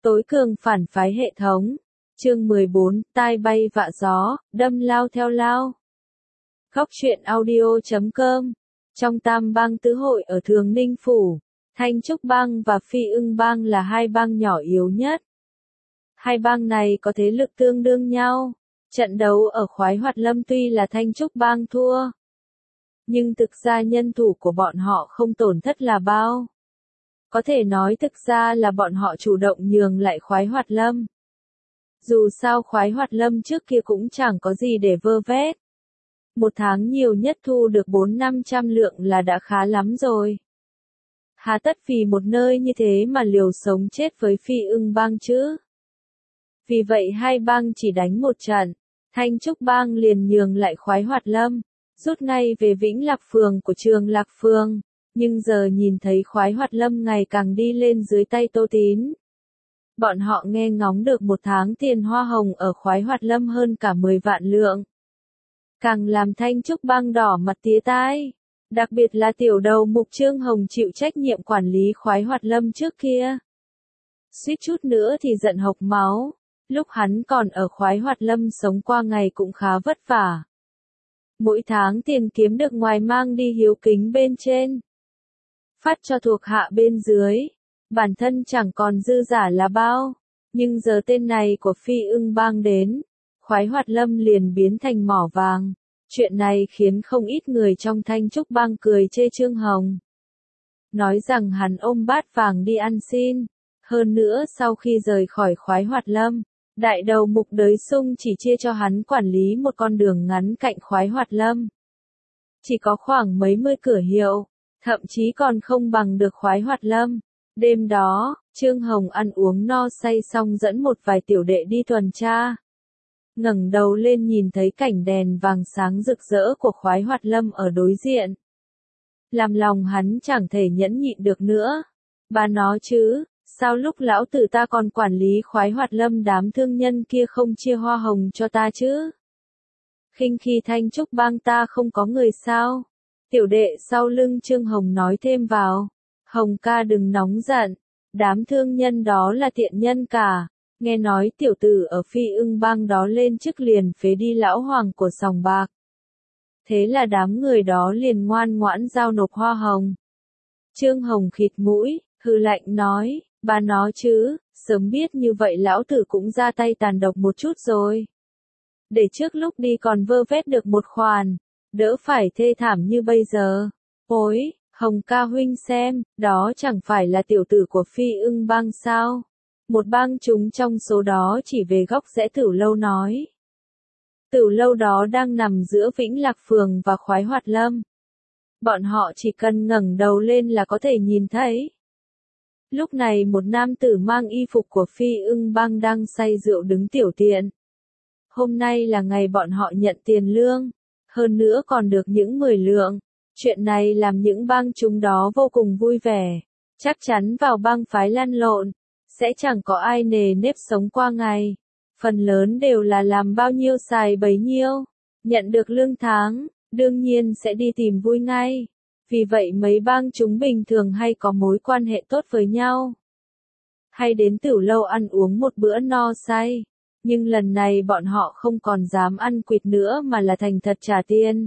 Tối cường phản phái hệ thống. Chương 14, tai bay vạ gió, đâm lao theo lao. Góc truyện audio.com. Trong Tam Bang Tứ Hội ở Thường Ninh Phủ, Thanh Trúc Bang và Phi Ưng Bang là hai bang nhỏ yếu nhất. Hai bang này có thế lực tương đương nhau. Trận đấu ở Khoái Hoạt Lâm tuy là Thanh Trúc Bang thua, nhưng thực ra nhân thủ của bọn họ không tổn thất là bao. Có thể nói thực ra là bọn họ chủ động nhường lại Khoái Hoạt Lâm. Dù sao Khoái Hoạt Lâm trước kia cũng chẳng có gì để vơ vét. Một tháng nhiều nhất thu được 400-500 lượng là đã khá lắm rồi. Hà tất vì một nơi như thế mà liều sống chết với Phi Ưng Bang chứ. Vì vậy hai bang chỉ đánh một trận, Thanh Trúc Bang liền nhường lại Khoái Hoạt Lâm, rút ngay về Vĩnh Lạc Phường của Trường Lạc Phường. Nhưng giờ nhìn thấy Khoái Hoạt Lâm ngày càng đi lên dưới tay Tô Tín. Bọn họ nghe ngóng được một tháng tiền hoa hồng ở Khoái Hoạt Lâm hơn cả 10 vạn lượng. Càng làm Thanh Trúc Bang đỏ mặt tía tai. Đặc biệt là tiểu đầu mục Trương Hồng chịu trách nhiệm quản lý Khoái Hoạt Lâm trước kia. Suýt chút nữa thì giận hộc máu. Lúc hắn còn ở Khoái Hoạt Lâm sống qua ngày cũng khá vất vả. Mỗi tháng tiền kiếm được ngoài mang đi hiếu kính bên trên, phát cho thuộc hạ bên dưới, bản thân chẳng còn dư giả là bao. Nhưng giờ tên này của Phi Ưng Bang đến, Khoái Hoạt Lâm liền biến thành mỏ vàng. Chuyện này khiến không ít người trong Thanh Trúc Bang cười chê Trương Hồng, nói rằng hắn ôm bát vàng đi ăn xin. Hơn nữa sau khi rời khỏi Khoái Hoạt Lâm, đại đầu mục Đới Sung chỉ chia cho hắn quản lý một con đường ngắn cạnh Khoái Hoạt Lâm. Chỉ có khoảng mấy mươi cửa hiệu, thậm chí còn không bằng được Khoái Hoạt Lâm. Đêm đó, Trương Hồng ăn uống no say xong dẫn một vài tiểu đệ đi tuần tra. Ngẩng đầu lên nhìn thấy cảnh đèn vàng sáng rực rỡ của Khoái Hoạt Lâm ở đối diện. Làm lòng hắn chẳng thể nhẫn nhịn được nữa. Bà nó chứ, sao lúc lão tử ta còn quản lý Khoái Hoạt Lâm đám thương nhân kia không chia hoa hồng cho ta chứ? Khinh khi Thanh Trúc Bang ta không có người sao? Tiểu đệ sau lưng Trương Hồng nói thêm vào. Hồng ca đừng nóng giận, đám thương nhân đó là tiện nhân cả. Nghe nói tiểu tử ở Phi Ưng Bang đó lên chức liền phế đi lão hoàng của sòng bạc. Thế là đám người đó liền ngoan ngoãn giao nộp hoa hồng. Trương Hồng khịt mũi, hừ lạnh nói, bà nó chứ, sớm biết như vậy lão tử cũng ra tay tàn độc một chút rồi. Để trước lúc đi còn vơ vét được một khoản, đỡ phải thê thảm như bây giờ. Ôi, Hồng ca huynh xem, đó chẳng phải là tiểu tử của Phi Ưng Bang sao? Một bang chúng trong số đó chỉ về góc rẽ Tửu Lâu nói. Tửu Lâu đó đang nằm giữa Vĩnh Lạc Phường và Khoái Hoạt Lâm. Bọn họ chỉ cần ngẩng đầu lên là có thể nhìn thấy. Lúc này một nam tử mang y phục của Phi Ưng Bang đang say rượu đứng tiểu tiện. Hôm nay là ngày bọn họ nhận tiền lương, hơn nữa còn được những 10 lượng. Chuyện này làm những bang chúng đó vô cùng vui vẻ. Chắc chắn vào bang phái lăn lộn, sẽ chẳng có ai nề nếp sống qua ngày. Phần lớn đều là làm bao nhiêu xài bấy nhiêu. Nhận được lương tháng, đương nhiên sẽ đi tìm vui ngay. Vì vậy mấy bang chúng bình thường hay có mối quan hệ tốt với nhau. Hay đến Tửu Lâu ăn uống một bữa no say. Nhưng lần này bọn họ không còn dám ăn quỵt nữa mà là thành thật trả tiền.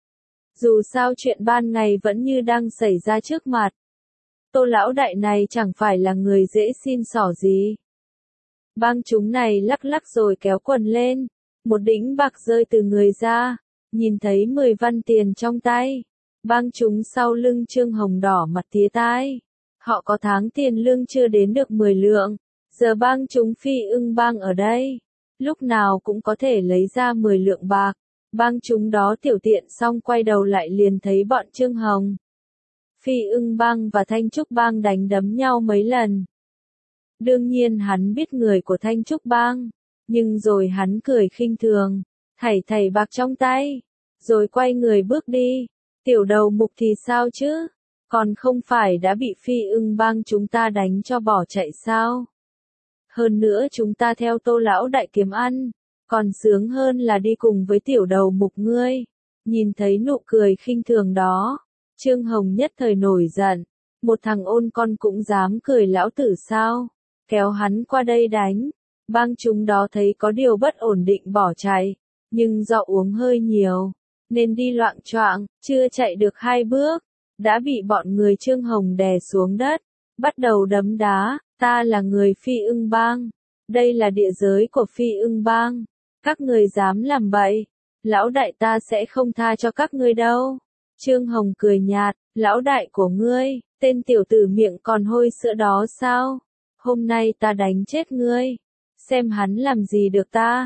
Dù sao chuyện ban ngày vẫn như đang xảy ra trước mặt. Tô lão đại này chẳng phải là người dễ xin xỏ gì. Bang chúng này lắc lắc rồi kéo quần lên. Một đĩnh bạc rơi từ người ra. Nhìn thấy 10 văn tiền trong tay. Bang chúng sau lưng Trương Hồng đỏ mặt tía tai. Họ có tháng tiền lương chưa đến được 10 lượng. Giờ bang chúng Phi Ưng Bang ở đây. Lúc nào cũng có thể lấy ra 10 lượng bạc. Bang chúng đó tiểu tiện xong quay đầu lại liền thấy bọn Trương Hồng, Phi Ưng Bang và Thanh Trúc Bang đánh đấm nhau mấy lần. Đương nhiên hắn biết người của Thanh Trúc Bang, nhưng rồi hắn cười khinh thường, thảy thảy bạc trong tay, rồi quay người bước đi. Tiểu đầu mục thì sao chứ? Còn không phải đã bị Phi Ưng Bang chúng ta đánh cho bỏ chạy sao? Hơn nữa chúng ta theo Tô lão đại kiếm ăn. Còn sướng hơn là đi cùng với tiểu đầu mục ngươi. Nhìn thấy nụ cười khinh thường đó, Trương Hồng nhất thời nổi giận. Một thằng ôn con cũng dám cười lão tử sao? kéo hắn qua đây đánh. Bang chúng đó thấy có điều bất ổn định bỏ chạy, nhưng do uống hơi nhiều, nên đi loạng choạng, chưa chạy được 2 bước, đã bị bọn người Trương Hồng đè xuống đất, bắt đầu đấm đá. Ta là người Phi Ưng Bang, đây là địa giới của Phi Ưng Bang, các người dám làm bậy, lão đại ta sẽ không tha cho các ngươi đâu. Trương Hồng cười nhạt, lão đại của ngươi, tên tiểu tử miệng còn hôi sữa đó sao? Hôm nay ta đánh chết ngươi, xem hắn làm gì được ta.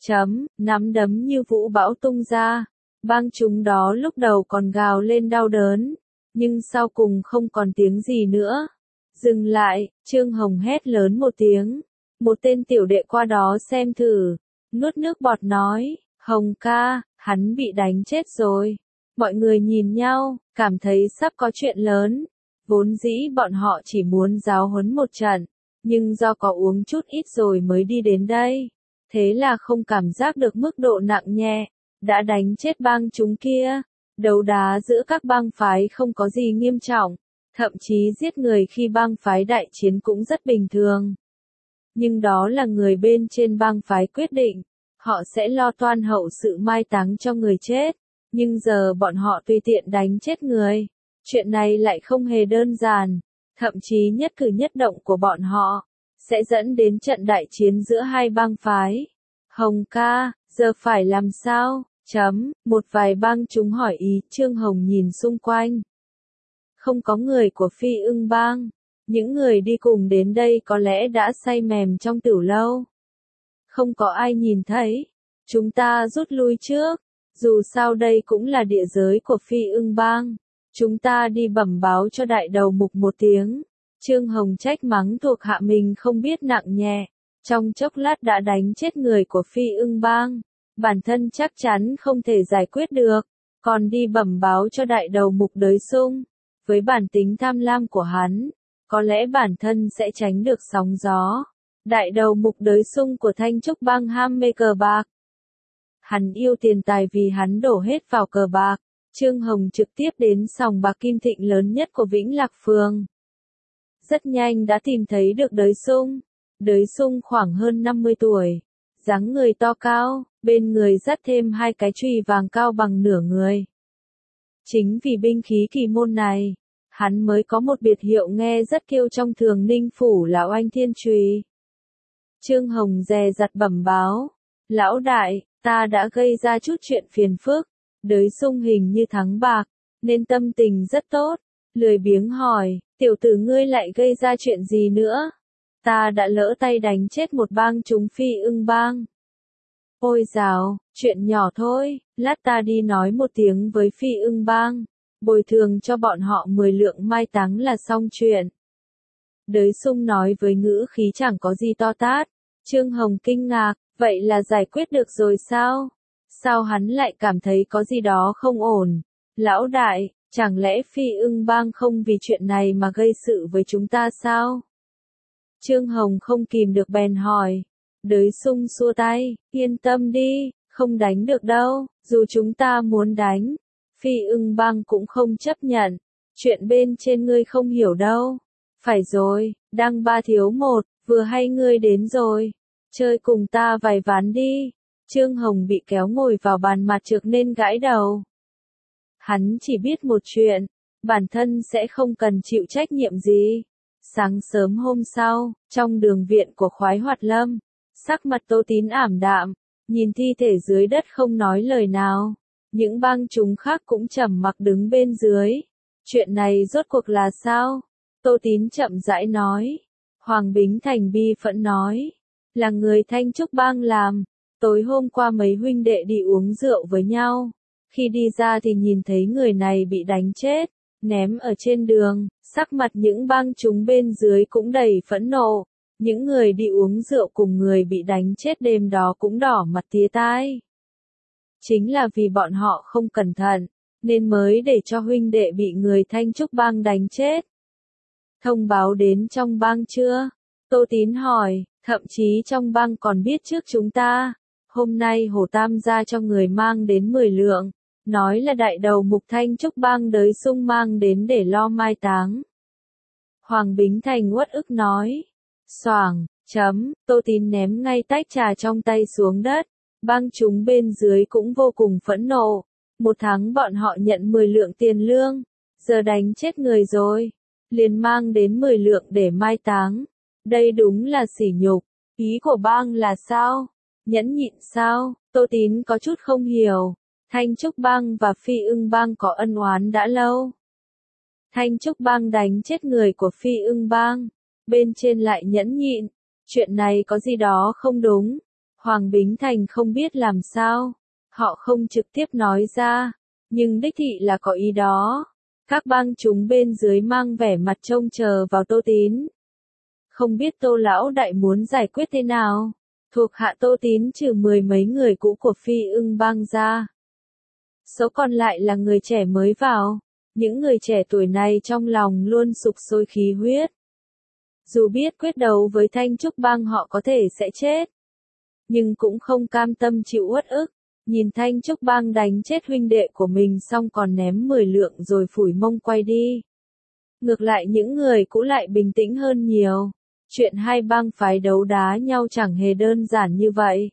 Nắm đấm như vũ bão tung ra, bang chúng đó lúc đầu còn gào lên đau đớn, nhưng sau cùng không còn tiếng gì nữa. Dừng lại, Trương Hồng hét lớn một tiếng, một tên tiểu đệ qua đó xem thử, nuốt nước bọt nói, Hồng ca, hắn bị đánh chết rồi. Mọi người nhìn nhau, cảm thấy sắp có chuyện lớn. Vốn dĩ bọn họ chỉ muốn giáo huấn một trận, nhưng do có uống chút ít rồi mới đi đến đây. Thế là không cảm giác được mức độ nặng nhẹ, đã đánh chết bang chúng kia. Đấu đá giữa các bang phái không có gì nghiêm trọng, thậm chí giết người khi bang phái đại chiến cũng rất bình thường. Nhưng đó là người bên trên bang phái quyết định, họ sẽ lo toan hậu sự mai táng cho người chết. Nhưng giờ bọn họ tùy tiện đánh chết người. Chuyện này lại không hề đơn giản, thậm chí nhất cử nhất động của bọn họ sẽ dẫn đến trận đại chiến giữa hai bang phái. Hồng ca, giờ phải làm sao? Một vài bang chúng hỏi ý. Trương Hồng nhìn xung quanh. Không có người của Phi Ưng Bang. Những người đi cùng đến đây có lẽ đã say mềm trong tiểu lâu. Không có ai nhìn thấy. Chúng ta rút lui trước. Dù sao đây cũng là địa giới của Phi Ưng Bang. Chúng ta đi bẩm báo cho đại đầu mục một tiếng. Trương Hồng trách mắng thuộc hạ mình không biết nặng nhẹ. Trong chốc lát đã đánh chết người của Phi Ưng Bang. Bản thân chắc chắn không thể giải quyết được. Còn đi bẩm báo cho đại đầu mục Đới Sung. Với bản tính tham lam của hắn, có lẽ bản thân sẽ tránh được sóng gió. Đại đầu mục Đới Sung của Thanh Trúc Bang ham mê cờ bạc. Hắn yêu tiền tài vì hắn đổ hết vào cờ bạc. Trương Hồng trực tiếp đến sòng bạc Kim Thịnh lớn nhất của Vĩnh Lạc Phường. Rất nhanh đã tìm thấy được Đới Sung. Đới Sung khoảng hơn 50 tuổi. Dáng người to cao, bên người dắt thêm 2 cái chùy vàng cao bằng nửa người. Chính vì binh khí kỳ môn này, hắn mới có một biệt hiệu nghe rất kiêu trong Thường Ninh Phủ là Oanh Thiên Chùy. Trương Hồng dè dặt bẩm báo. Lão đại, ta đã gây ra chút chuyện phiền phức. Đới Sung hình như thắng bạc, nên tâm tình rất tốt. Lười biếng hỏi, tiểu tử ngươi lại gây ra chuyện gì nữa? Ta đã lỡ tay đánh chết một bang chúng Phi Ưng Bang. Ôi dào, chuyện nhỏ thôi, lát ta đi nói một tiếng với Phi Ưng Bang. Bồi thường cho bọn họ 10 lượng mai táng là xong chuyện. Đới Sung nói với ngữ khí chẳng có gì to tát. Trương Hồng kinh ngạc, vậy là giải quyết được rồi sao? Sao hắn lại cảm thấy có gì đó không ổn? Lão đại, chẳng lẽ Phi Ưng Bang không vì chuyện này mà gây sự với chúng ta sao? Trương Hồng không kìm được bèn hỏi. Đới Sung xua tay, yên tâm đi, không đánh được đâu, dù chúng ta muốn đánh. Phi Ưng Bang cũng không chấp nhận. Chuyện bên trên ngươi không hiểu đâu. Phải rồi, đang 3 thiếu 1, vừa hay ngươi đến rồi. Chơi cùng ta vài ván đi. Trương Hồng bị kéo ngồi vào bàn mặt trược nên gãi đầu. Hắn chỉ biết một chuyện, bản thân sẽ không cần chịu trách nhiệm gì. Sáng sớm hôm sau, trong đường viện của Khoái Hoạt Lâm, sắc mặt Tô Tín ảm đạm, nhìn thi thể dưới đất không nói lời nào. Những bang chúng khác cũng trầm mặc đứng bên dưới. Chuyện này rốt cuộc là sao? Tô Tín chậm rãi nói. Hoàng Bính Thành bi phẫn nói. Là người Thanh Trúc Bang làm. Tối hôm qua mấy huynh đệ đi uống rượu với nhau. Khi đi ra thì nhìn thấy người này bị đánh chết, ném ở trên đường. Sắc mặt những bang chúng bên dưới cũng đầy phẫn nộ. Những người đi uống rượu cùng người bị đánh chết đêm đó cũng đỏ mặt tía tai. Chính là vì bọn họ không cẩn thận, nên mới để cho huynh đệ bị người Thanh Trúc Bang đánh chết. Thông báo đến trong bang chưa? Tô Tín hỏi, thậm chí trong bang còn biết trước chúng ta. Hôm nay Hồ Tam gia cho người mang đến 10 lượng, nói là đại đầu mục Thanh Trúc Bang Đới Sung mang đến để lo mai táng. Hoàng Bính Thành uất ức nói. Xoảng, Tô Tín ném ngay tách trà trong tay xuống đất. Bang chúng bên dưới cũng vô cùng phẫn nộ. 1 tháng bọn họ nhận 10 lượng tiền lương. Giờ đánh chết người rồi. Liền mang đến 10 lượng để mai táng. Đây đúng là sỉ nhục. Ý của bang là sao? Nhẫn nhịn sao? Tô Tín có chút không hiểu. Thanh Trúc bang và Phi Ưng bang có ân oán đã lâu. Thanh Trúc bang đánh chết người của Phi Ưng bang. Bên trên lại nhẫn nhịn. Chuyện này có gì đó không đúng. Hoàng Bính Thành không biết làm sao. Họ không trực tiếp nói ra. Nhưng đích thị là có ý đó. Các bang chúng bên dưới mang vẻ mặt trông chờ vào Tô Tín. Không biết Tô lão đại muốn giải quyết thế nào. Thuộc hạ Tô Tín trừ 10 mấy người cũ của Phi Ưng bang ra. Số còn lại là người trẻ mới vào. Những người trẻ tuổi này trong lòng luôn sục sôi khí huyết. Dù biết quyết đấu với Thanh Trúc bang họ có thể sẽ chết. Nhưng cũng không cam tâm chịu uất ức. Nhìn Thanh Trúc bang đánh chết huynh đệ của mình xong còn ném 10 lượng rồi phủi mông quay đi. Ngược lại những người cũ lại bình tĩnh hơn nhiều. Chuyện hai bang phái đấu đá nhau chẳng hề đơn giản như vậy.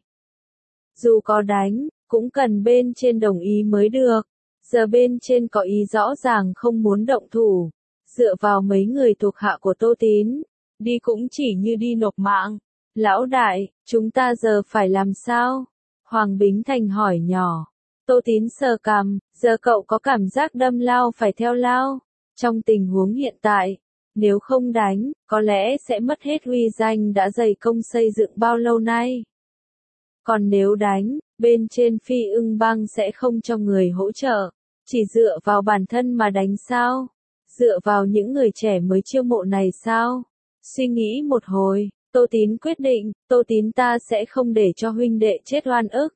Dù có đánh, cũng cần bên trên đồng ý mới được. Giờ bên trên có ý rõ ràng không muốn động thủ. Dựa vào mấy người thuộc hạ của Tô Tín, đi cũng chỉ như đi nộp mạng. Lão đại, chúng ta giờ phải làm sao? Hoàng Bính Thành hỏi nhỏ. Tô Tín sờ cằm, giờ cậu có cảm giác đâm lao phải theo lao. Trong tình huống hiện tại, nếu không đánh, có lẽ sẽ mất hết uy danh đã dày công xây dựng bao lâu nay. Còn nếu đánh, bên trên Phi Ưng bang sẽ không cho người hỗ trợ. Chỉ dựa vào bản thân mà đánh sao? Dựa vào những người trẻ mới chiêu mộ này sao? Suy nghĩ một hồi, Tô Tín quyết định, Tô Tín ta sẽ không để cho huynh đệ chết oan ức.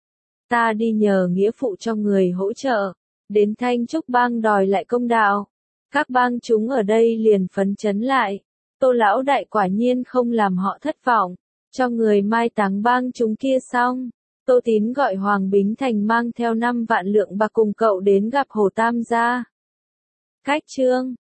Ta đi nhờ nghĩa phụ cho người hỗ trợ, đến Thanh Trúc bang đòi lại công đạo. Các bang chúng ở đây liền phấn chấn lại. Tô lão đại quả nhiên không làm họ thất vọng, cho người mai táng bang chúng kia xong. Tô Tín gọi Hoàng Bính Thành mang theo 5 vạn lượng bạc cùng cậu đến gặp Hồ Tam gia. Cách chương